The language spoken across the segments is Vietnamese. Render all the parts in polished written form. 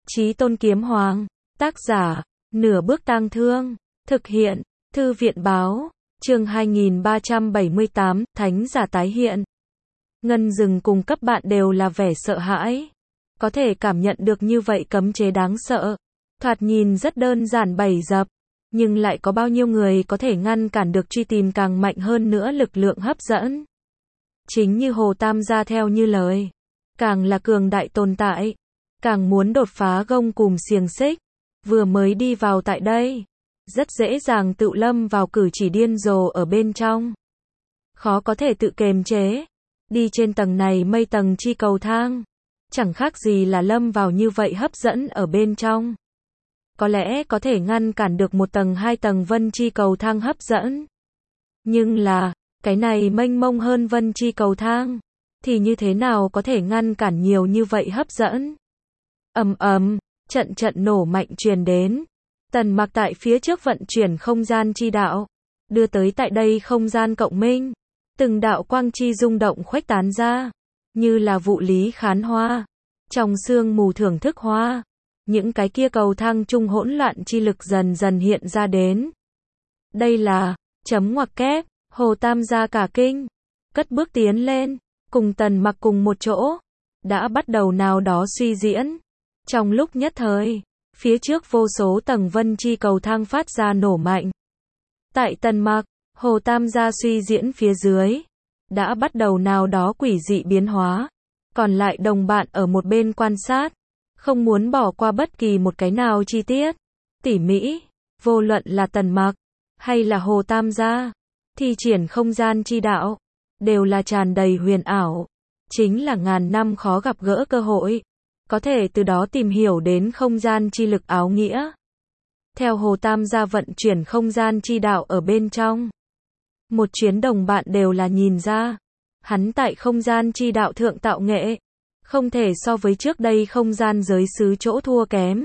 Chí Tôn Kiếm Hoàng, tác giả, Nửa Bước Tang Thương, thực hiện, Thư viện báo, chương 2378, Thánh giả tái hiện. Ngân Dừng cùng các bạn đều là vẻ sợ hãi. Có thể cảm nhận được như vậy cấm chế đáng sợ. Thoạt nhìn rất đơn giản bày dập, nhưng lại có bao nhiêu người có thể ngăn cản được truy tìm càng mạnh hơn nữa lực lượng hấp dẫn. Chính như Hồ Tam gia theo như lời, càng là cường đại tồn tại, càng muốn đột phá gông cùm xiềng xích. Vừa mới đi vào tại đây, rất dễ dàng tự lâm vào cử chỉ điên rồ ở bên trong. Khó có thể tự kiềm chế. Đi trên tầng này mây tầng chi cầu thang, chẳng khác gì là lâm vào như vậy hấp dẫn ở bên trong. Có lẽ có thể ngăn cản được một tầng hai tầng vân chi cầu thang hấp dẫn. Nhưng là, cái này mênh mông hơn vân chi cầu thang, thì như thế nào có thể ngăn cản nhiều như vậy hấp dẫn. Ầm ầm, trận trận nổ mạnh truyền đến. Tần Mặc tại phía trước vận chuyển không gian chi đạo, đưa tới tại đây không gian cộng minh. Từng đạo quang chi rung động khuếch tán ra, như là vụ lý khán hoa, trong sương mù thưởng thức hoa. Những cái kia cầu thang chung hỗn loạn chi lực dần dần hiện ra đến. Đây là, chấm ngoặc kép, Hồ Tam gia cả kinh, cất bước tiến lên, cùng Tần Mặc cùng một chỗ, đã bắt đầu nào đó suy diễn. Trong lúc nhất thời, phía trước vô số tầng vân chi cầu thang phát ra nổ mạnh. Tại Tần Mặc, Hồ Tam gia suy diễn phía dưới, đã bắt đầu nào đó quỷ dị biến hóa. Còn lại đồng bạn ở một bên quan sát, không muốn bỏ qua bất kỳ một cái nào chi tiết tỉ mỉ. Vô luận là Tần Mặc hay là Hồ Tam gia, thi triển không gian chi đạo, đều là tràn đầy huyền ảo. Chính là ngàn năm khó gặp gỡ cơ hội, có thể từ đó tìm hiểu đến không gian chi lực áo nghĩa. Theo Hồ Tam gia vận chuyển không gian chi đạo ở bên trong, một chuyến đồng bạn đều là nhìn ra, hắn tại không gian chi đạo thượng tạo nghệ, không thể so với trước đây không gian giới xứ chỗ thua kém.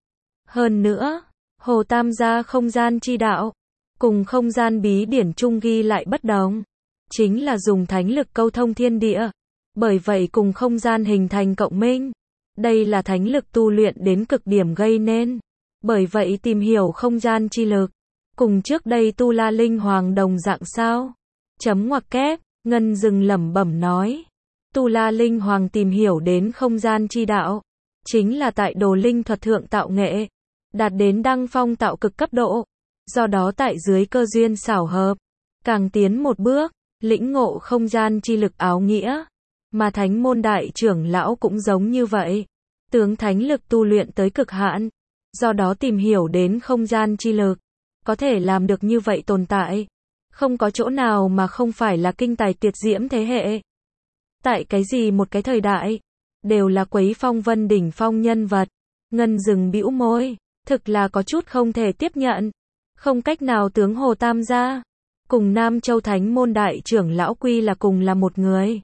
Hơn nữa, Hồ Tam gia không gian chi đạo, cùng không gian bí điển chung ghi lại bất đồng. Chính là dùng thánh lực câu thông thiên địa, bởi vậy cùng không gian hình thành cộng minh. Đây là thánh lực tu luyện đến cực điểm gây nên. Bởi vậy tìm hiểu không gian chi lực, cùng trước đây Tu La Linh Hoàng đồng dạng sao? Chấm ngoặc kép, Ngân Dừng lẩm bẩm nói. Tu La Linh Hoàng tìm hiểu đến không gian chi đạo, chính là tại đồ linh thuật thượng tạo nghệ, đạt đến đăng phong tạo cực cấp độ. Do đó tại dưới cơ duyên xảo hợp, càng tiến một bước, lĩnh ngộ không gian chi lực áo nghĩa. Mà thánh môn đại trưởng lão cũng giống như vậy, tướng thánh lực tu luyện tới cực hạn, do đó tìm hiểu đến không gian chi lực, có thể làm được như vậy tồn tại, không có chỗ nào mà không phải là kinh tài tuyệt diễm thế hệ. Tại cái gì một cái thời đại, đều là quấy phong vân đỉnh phong nhân vật. Ngân Dừng bĩu môi, thực là có chút không thể tiếp nhận. Không cách nào tướng Hồ Tam gia cùng Nam Châu Thánh môn đại trưởng lão quy là cùng là một người.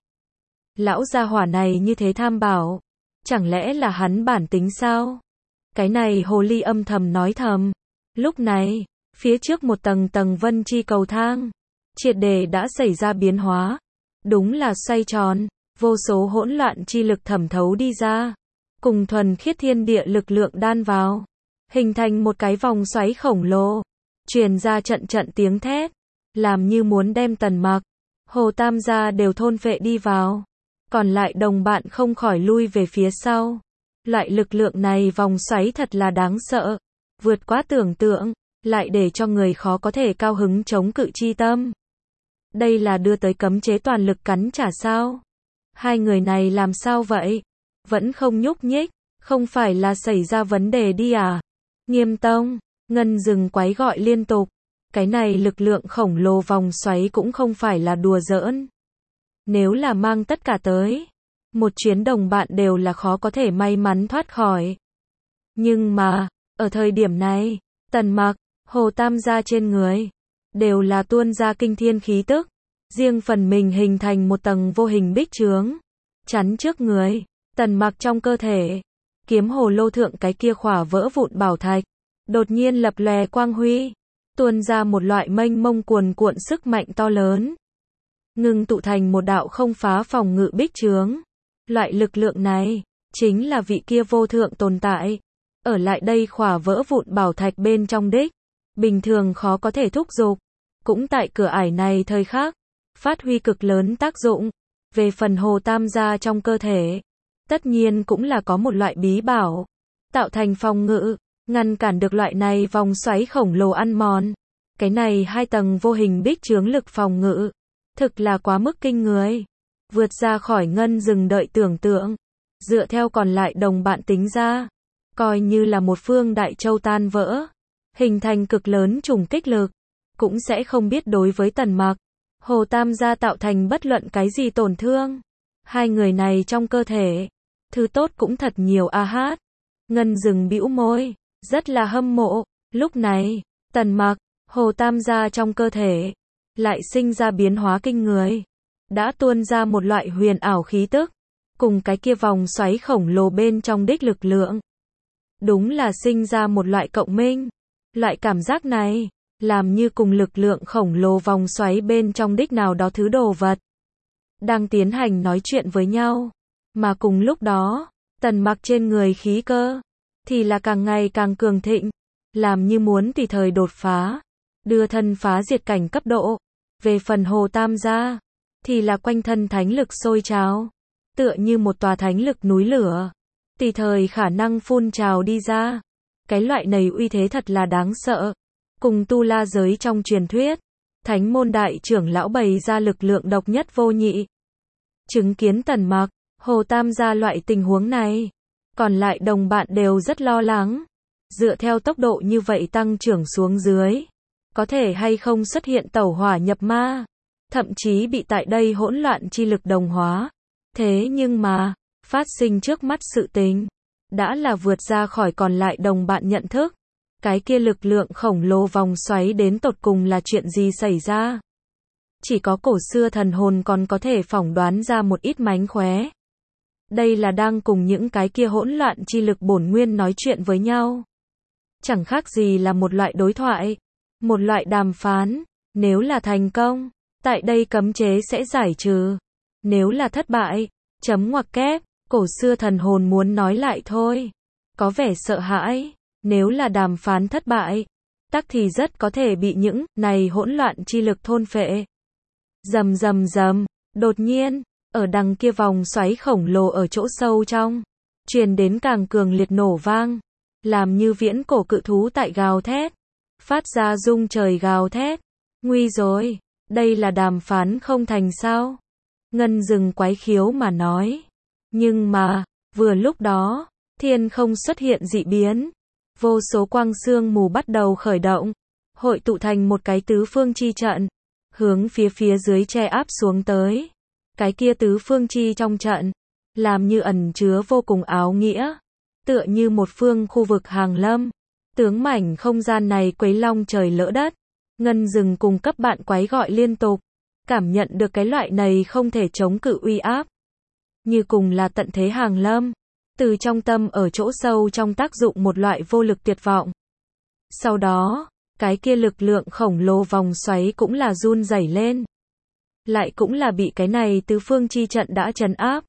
Lão gia hỏa này như thế tham bảo, chẳng lẽ là hắn bản tính sao? Cái này hồ ly âm thầm nói thầm. Lúc này, phía trước một tầng tầng vân chi cầu thang, triệt để đã xảy ra biến hóa. Đúng là xoay tròn, vô số hỗn loạn chi lực thẩm thấu đi ra, cùng thuần khiết thiên địa lực lượng đan vào, hình thành một cái vòng xoáy khổng lồ, truyền ra trận trận tiếng thét, làm như muốn đem Tần Mặc, Hồ Tam gia đều thôn phệ đi vào. Còn lại đồng bạn không khỏi lui về phía sau. Loại lực lượng này vòng xoáy thật là đáng sợ, vượt quá tưởng tượng, lại để cho người khó có thể cao hứng chống cự chi tâm. Đây là đưa tới cấm chế toàn lực cắn trả sao? Hai người này làm sao vậy? Vẫn không nhúc nhích, không phải là xảy ra vấn đề đi à? Nghiêm Tông, Ngân Dừng quái gọi liên tục. Cái này lực lượng khổng lồ vòng xoáy cũng không phải là đùa giỡn. Nếu là mang tất cả tới, một chuyến đồng bạn đều là khó có thể may mắn thoát khỏi. Nhưng mà, ở thời điểm này, Tần Mặc, Hồ Tam gia trên người, đều là tuôn ra kinh thiên khí tức. Riêng phần mình hình thành một tầng vô hình bích chướng, chắn trước người. Tần Mặc trong cơ thể, kiếm hồ lô thượng cái kia khỏa vỡ vụn bảo thạch, đột nhiên lập lòe quang huy, tuôn ra một loại mênh mông cuồn cuộn sức mạnh to lớn, ngưng tụ thành một đạo không phá phòng ngự bích chướng. Loại lực lượng này, chính là vị kia vô thượng tồn tại, ở lại đây khỏa vỡ vụn bảo thạch bên trong đích, bình thường khó có thể thúc giục. Cũng tại cửa ải này thời khắc, phát huy cực lớn tác dụng. Về phần hồ tam gia trong cơ thể, tất nhiên cũng là có một loại bí bảo, tạo thành phòng ngự, ngăn cản được loại này vòng xoáy khổng lồ ăn mòn. Cái này 2 tầng vô hình bích chướng lực phòng ngự, thực là quá mức kinh người, vượt ra khỏi ngân rừng đợi tưởng tượng. Dựa theo còn lại đồng bạn tính ra, coi như là một phương đại châu tan vỡ, hình thành cực lớn trùng kích lực, cũng sẽ không biết đối với Tần Mặc, Hồ Tam gia tạo thành bất luận cái gì tổn thương. 2 người này trong cơ thể, thứ tốt cũng thật nhiều a hát. Ngân rừng bĩu môi, rất là hâm mộ. Lúc này, Tần Mặc, Hồ Tam gia trong cơ thể, lại sinh ra biến hóa kinh người. Đã tuôn ra một loại huyền ảo khí tức, cùng cái kia vòng xoáy khổng lồ bên trong đích lực lượng. Đúng là sinh ra một loại cộng minh. Loại cảm giác này, làm như cùng lực lượng khổng lồ vòng xoáy bên trong đích nào đó thứ đồ vật, đang tiến hành nói chuyện với nhau. Mà cùng lúc đó, Tần Mặc trên người khí cơ, thì là càng ngày càng cường thịnh, làm như muốn tùy thời đột phá, đưa thân phá diệt cảnh cấp độ. Về phần Hồ Tam gia, thì là quanh thân thánh lực sôi trào, tựa như một tòa thánh lực núi lửa, tùy thời khả năng phun trào đi ra. Cái loại này uy thế thật là đáng sợ, cùng tu la giới trong truyền thuyết, thánh môn đại trưởng lão bày ra lực lượng độc nhất vô nhị. Chứng kiến Tần Mặc, Hồ Tam gia loại tình huống này, còn lại đồng bạn đều rất lo lắng. Dựa theo tốc độ như vậy tăng trưởng xuống dưới, có thể hay không xuất hiện tẩu hỏa nhập ma, thậm chí bị tại đây hỗn loạn chi lực đồng hóa. Thế nhưng mà, phát sinh trước mắt sự tình, đã là vượt ra khỏi còn lại đồng bạn nhận thức. Cái kia lực lượng khổng lồ vòng xoáy đến tột cùng là chuyện gì xảy ra? Chỉ có cổ xưa thần hồn còn có thể phỏng đoán ra một ít mánh khóe. Đây là đang cùng những cái kia hỗn loạn chi lực bổn nguyên nói chuyện với nhau. Chẳng khác gì là một loại đối thoại, một loại đàm phán. Nếu là thành công, tại đây cấm chế sẽ giải trừ. Nếu là thất bại, chấm ngoặc kép, cổ xưa thần hồn muốn nói lại thôi. Có vẻ sợ hãi. Nếu là đàm phán thất bại, tắc thì rất có thể bị những này hỗn loạn chi lực thôn phệ. Rầm rầm rầm, đột nhiên, ở đằng kia vòng xoáy khổng lồ ở chỗ sâu trong, truyền đến càng cường liệt nổ vang, làm như viễn cổ cự thú tại gào thét, phát ra rung trời gào thét. Nguy rồi, đây là đàm phán không thành sao? Ngân rừng quái khiếu mà nói. Nhưng mà, vừa lúc đó, thiên không xuất hiện dị biến. Vô số quang sương mù bắt đầu khởi động, hội tụ thành một cái tứ phương chi trận, hướng phía dưới che áp xuống tới. Cái kia tứ phương chi trong trận, làm như ẩn chứa vô cùng áo nghĩa, tựa như một phương khu vực hàng lâm. Tướng mảnh không gian này quấy long trời lỡ đất, Ngân rừng cùng cấp bạn quái gọi liên tục, cảm nhận được cái loại này không thể chống cự uy áp. Như cùng là tận thế hàng lâm. Từ trong tâm ở chỗ sâu trong tác dụng một loại vô lực tuyệt vọng. Sau đó, cái kia lực lượng khổng lồ vòng xoáy cũng là run rẩy lên. Lại cũng là bị cái này tứ phương chi trận đã trấn áp.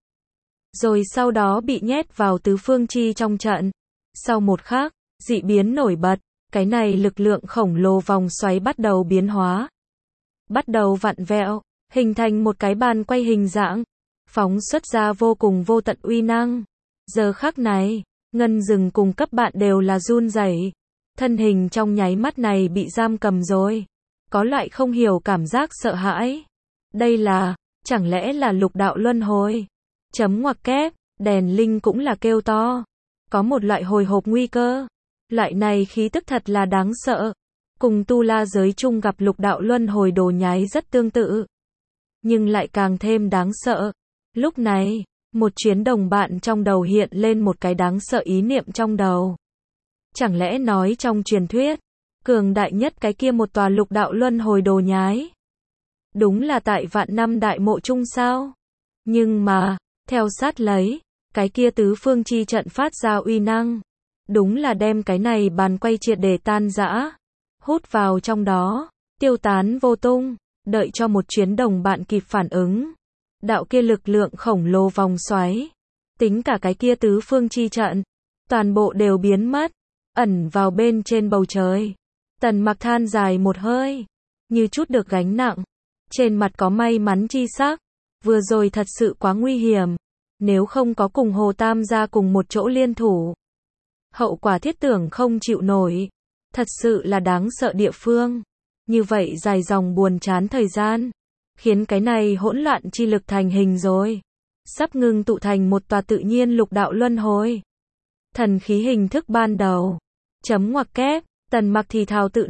Rồi sau đó bị nhét vào tứ phương chi trong trận. Sau một khắc, dị biến nổi bật, cái này lực lượng khổng lồ vòng xoáy bắt đầu biến hóa. Bắt đầu vặn vẹo, hình thành một cái bàn quay hình dạng, phóng xuất ra vô cùng vô tận uy năng. Giờ khắc này, Ngân rừng cùng cấp bạn đều là run rẩy, thân hình trong nháy mắt này bị giam cầm rồi, có loại không hiểu cảm giác sợ hãi. Đây là, chẳng lẽ là lục đạo luân hồi? Chấm ngoặc kép, đèn linh cũng là kêu to, có một loại hồi hộp nguy cơ, loại này khí tức thật là đáng sợ, cùng tu la giới chung gặp lục đạo luân hồi đồ nhái rất tương tự, nhưng lại càng thêm đáng sợ. Lúc này, một chuyến đồng bạn trong đầu hiện lên một cái đáng sợ ý niệm trong đầu. Chẳng lẽ nói trong truyền thuyết, cường đại nhất cái kia một tòa lục đạo luân hồi đồ nhái, đúng là tại vạn năm đại mộ chung sao? Nhưng mà, theo sát lấy, cái kia tứ phương chi trận phát ra uy năng, đúng là đem cái này bàn quay triệt để tan rã, hút vào trong đó, tiêu tán vô tung. Đợi cho một chuyến đồng bạn kịp phản ứng, đạo kia lực lượng khổng lồ vòng xoáy, tính cả cái kia tứ phương chi trận, toàn bộ đều biến mất, ẩn vào bên trên bầu trời. Tần Mặc than dài một hơi, như chút được gánh nặng, trên mặt có may mắn chi sắc, vừa rồi thật sự quá nguy hiểm, nếu không có cùng Hồ Tam gia cùng một chỗ liên thủ, hậu quả thiết tưởng không chịu nổi, thật sự là đáng sợ địa phương. Như vậy dài dòng buồn chán thời gian, khiến cái này hỗn loạn chi lực thành hình rồi, sắp ngưng tụ thành một tòa tự nhiên lục đạo luân hồi. Thần khí hình thức ban đầu. Chấm ngoặc kép, Tần Mặc thì thào tự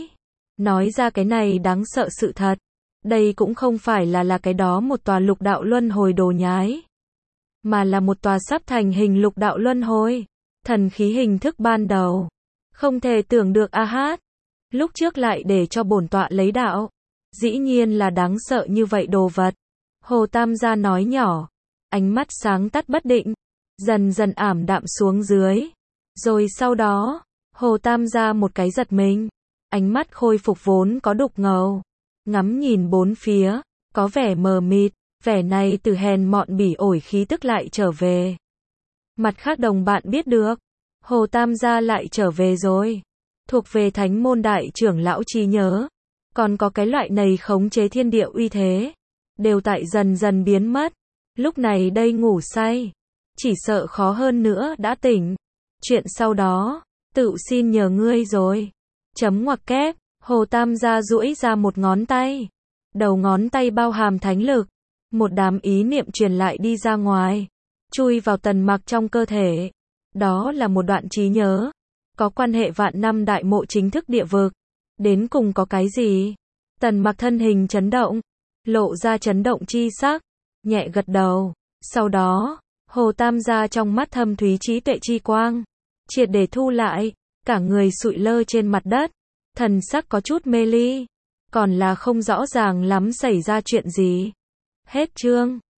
nói ra cái này đáng sợ sự thật. Đây cũng không phải là cái đó một tòa lục đạo luân hồi đồ nhái, mà là một tòa sắp thành hình lục đạo luân hồi. Thần khí hình thức ban đầu. Không thể tưởng được a hát. Lúc trước lại để cho bổn tọa lấy đạo. Dĩ nhiên là đáng sợ như vậy đồ vật. Hồ Tam gia nói nhỏ, ánh mắt sáng tắt bất định, dần dần ảm đạm xuống dưới. Rồi sau đó, Hồ Tam gia một cái giật mình, ánh mắt khôi phục vốn có đục ngầu, ngắm nhìn bốn phía, có vẻ mờ mịt, vẻ này từ hèn mọn bỉ ổi khí tức lại trở về. Mặt khác đồng bạn biết được, Hồ Tam gia lại trở về rồi, thuộc về thánh môn đại trưởng lão trí nhớ, còn có cái loại này khống chế thiên địa uy thế, đều tại dần dần biến mất. Lúc này đây ngủ say, chỉ sợ khó hơn nữa đã tỉnh. Chuyện sau đó, tự xin nhờ ngươi rồi. Chấm ngoặc kép, Hồ Tam gia duỗi ra một ngón tay. Đầu ngón tay bao hàm thánh lực. Một đám ý niệm truyền lại đi ra ngoài, chui vào Tần Mặc trong cơ thể. Đó là một đoạn trí nhớ, có quan hệ vạn năm đại mộ chính thức địa vực. Đến cùng có cái gì? Tần Mặc thân hình chấn động, lộ ra chấn động chi sắc, nhẹ gật đầu. Sau đó, Hồ Tam gia trong mắt thâm thúy trí tuệ chi quang, triệt để thu lại, cả người sụi lơ trên mặt đất, thần sắc có chút mê ly, còn là không rõ ràng lắm xảy ra chuyện gì. Hết chương.